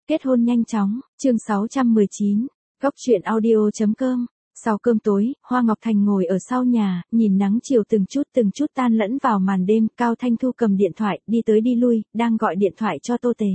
Kết hôn nhanh chóng, chương 619, góc truyện audio.com. Sau cơm tối, Hoa Ngọc Thành ngồi ở sau nhà, nhìn nắng chiều từng chút tan lẫn vào màn đêm. Cao Thanh Thu cầm điện thoại, đi tới đi lui, đang gọi điện thoại cho Tô Tề.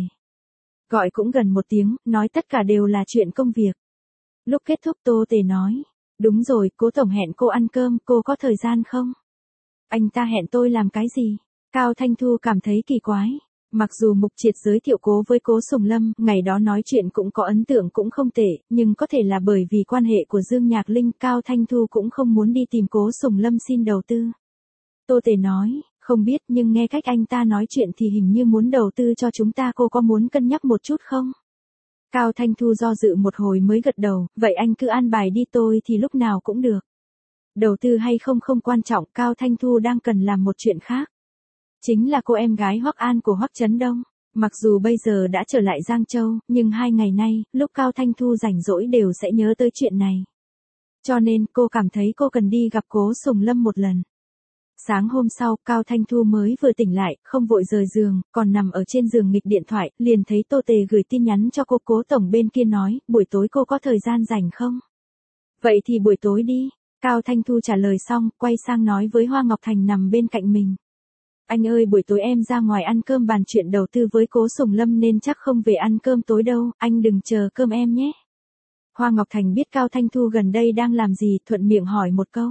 Gọi cũng gần 1 tiếng, nói tất cả đều là chuyện công việc. Lúc kết thúc Tô Tề nói, đúng rồi, Cố tổng hẹn cô ăn cơm, cô có thời gian không? Anh ta hẹn tôi làm cái gì? Cao Thanh Thu cảm thấy kỳ quái. Mặc dù Mục Triệt giới thiệu cô với Cố Sùng Lâm, ngày đó nói chuyện cũng có ấn tượng cũng không tệ, nhưng có thể là bởi vì quan hệ của Dương Nhạc Linh, Cao Thanh Thu cũng không muốn đi tìm Cố Sùng Lâm xin đầu tư. Tô Tề nói, không biết nhưng nghe cách anh ta nói chuyện thì hình như muốn đầu tư cho chúng ta, cô có muốn cân nhắc một chút không? Cao Thanh Thu do dự một hồi mới gật đầu, vậy anh cứ an bài đi, tôi thì lúc nào cũng được. Đầu tư hay không không quan trọng, Cao Thanh Thu đang cần làm một chuyện khác. Chính là cô em gái Hoắc An của Hoắc Chấn Đông. Mặc dù bây giờ đã trở lại Giang Châu, nhưng 2 ngày nay, lúc Cao Thanh Thu rảnh rỗi đều sẽ nhớ tới chuyện này. Cho nên cô cảm thấy cô cần đi gặp Cố Sùng Lâm một lần. Sáng hôm sau, Cao Thanh Thu mới vừa tỉnh lại, không vội rời giường, còn nằm ở trên giường nghịch điện thoại, liền thấy Tô Tề gửi tin nhắn cho cô. Cố tổng bên kia nói, buổi tối cô có thời gian rảnh không? Vậy thì buổi tối đi. Cao Thanh Thu trả lời xong, quay sang nói với Hoa Ngọc Thành nằm bên cạnh mình. Anh ơi, buổi tối em ra ngoài ăn cơm bàn chuyện đầu tư với Cố Sùng Lâm nên chắc không về ăn cơm tối đâu, anh đừng chờ cơm em nhé. Hoa Ngọc Thành biết Cao Thanh Thu gần đây đang làm gì, thuận miệng hỏi một câu.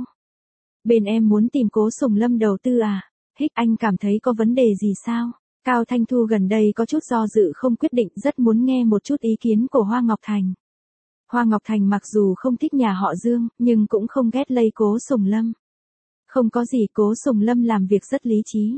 Bên em muốn tìm Cố Sùng Lâm đầu tư à? Anh cảm thấy có vấn đề gì sao? Cao Thanh Thu gần đây có chút do dự không quyết định, rất muốn nghe một chút ý kiến của Hoa Ngọc Thành. Hoa Ngọc Thành mặc dù không thích nhà họ Dương, nhưng cũng không ghét lây Cố Sùng Lâm. Không có gì, Cố Sùng Lâm làm việc rất lý trí.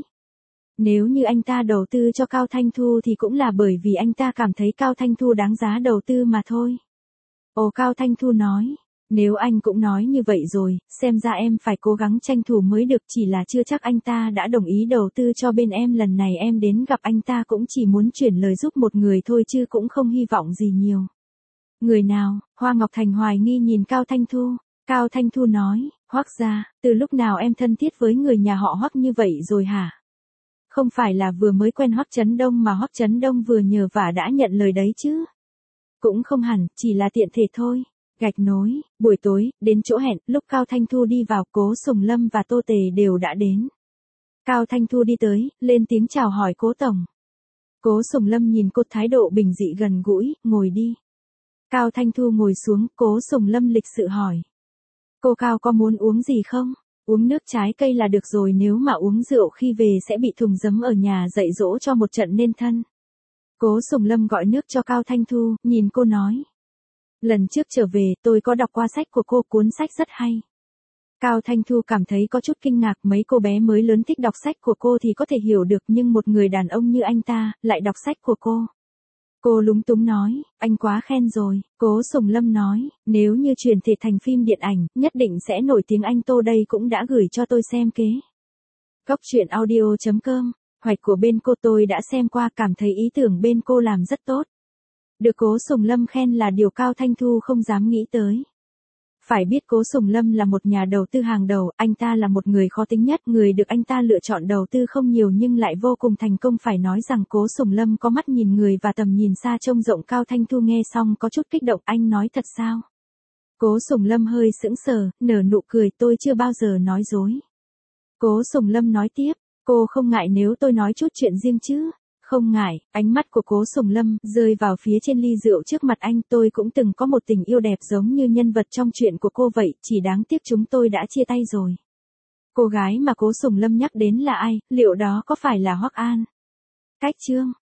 Nếu như anh ta đầu tư cho Cao Thanh Thu thì cũng là bởi vì anh ta cảm thấy Cao Thanh Thu đáng giá đầu tư mà thôi. Ồ, Cao Thanh Thu nói, nếu anh cũng nói như vậy rồi, xem ra em phải cố gắng tranh thủ mới được, chỉ là chưa chắc anh ta đã đồng ý đầu tư cho bên em. Lần này em đến gặp anh ta cũng chỉ muốn chuyển lời giúp một người thôi chứ cũng không hy vọng gì nhiều. Người nào? Hoa Ngọc Thành hoài nghi nhìn Cao Thanh Thu. Cao Thanh Thu nói, Hoắc gia, từ lúc nào em thân thiết với người nhà họ Hoắc như vậy rồi hả? Không phải là vừa mới quen Hoắc Chấn Đông mà Hoắc Chấn Đông vừa nhờ vả đã nhận lời đấy chứ? Cũng không hẳn, chỉ là tiện thể thôi. Gạch nối, buổi tối, đến chỗ hẹn, lúc Cao Thanh Thu đi vào, Cố Sùng Lâm và Tô Tề đều đã đến. Cao Thanh Thu đi tới, lên tiếng chào hỏi Cố tổng. Cố Sùng Lâm nhìn cô thái độ bình dị gần gũi, ngồi đi. Cao Thanh Thu ngồi xuống, Cố Sùng Lâm lịch sự hỏi. Cô Cao có muốn uống gì không? Uống nước trái cây là được rồi, nếu mà uống rượu khi về sẽ bị thùng giấm ở nhà dạy dỗ cho một trận nên thân. Cố Sùng Lâm gọi nước cho Cao Thanh Thu, nhìn cô nói. Lần trước trở về, tôi có đọc qua sách của cô, cuốn sách rất hay. Cao Thanh Thu cảm thấy có chút kinh ngạc, mấy cô bé mới lớn thích đọc sách của cô thì có thể hiểu được, nhưng một người đàn ông như anh ta, lại đọc sách của cô. Cô lúng túng nói, anh quá khen rồi. Cố Sùng Lâm nói, nếu như chuyển thể thành phim điện ảnh, nhất định sẽ nổi tiếng. Anh Tô đây cũng đã gửi cho tôi xem kế. Góc truyện audio.com, hoạch của bên cô tôi đã xem qua, cảm thấy ý tưởng bên cô làm rất tốt. Được Cố Sùng Lâm khen là điều Cao Thanh Thu không dám nghĩ tới. Phải biết Cố Sùng Lâm là một nhà đầu tư hàng đầu, anh ta là một người khó tính nhất, người được anh ta lựa chọn đầu tư không nhiều nhưng lại vô cùng thành công. Phải nói rằng Cố Sùng Lâm có mắt nhìn người và tầm nhìn xa trông rộng. Cao Thanh Thu nghe xong có chút kích động, anh nói thật sao? Cố Sùng Lâm hơi sững sờ, nở nụ cười, tôi chưa bao giờ nói dối. Cố Sùng Lâm nói tiếp, cô không ngại nếu tôi nói chút chuyện riêng chứ? Không ngại. Ánh mắt của Cố Sùng Lâm rơi vào phía trên ly rượu trước mặt anh. Tôi cũng từng có một tình yêu đẹp giống như nhân vật trong chuyện của cô vậy, chỉ đáng tiếc chúng tôi đã chia tay rồi. Cô gái mà Cố Sùng Lâm nhắc đến là ai, liệu đó có phải là Hoắc An? Cách chương